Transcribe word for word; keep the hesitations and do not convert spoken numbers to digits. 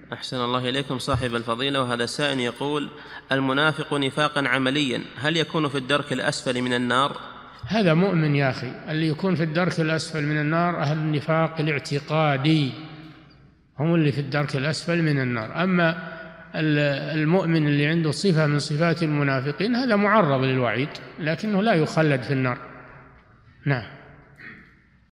أحسن الله إليكم صاحب الفضيلة. وهذا سائل يقول: المنافق نفاقا عمليا هل يكون في الدرك الأسفل من النار؟ هذا مؤمن يا أخي، اللي يكون في الدرك الأسفل من النار أهل النفاق الاعتقادي، هم اللي في الدرك الأسفل من النار. أما المؤمن اللي عنده صفة من صفات المنافقين هذا معرض للوعيد، لكنه لا يخلد في النار. نعم.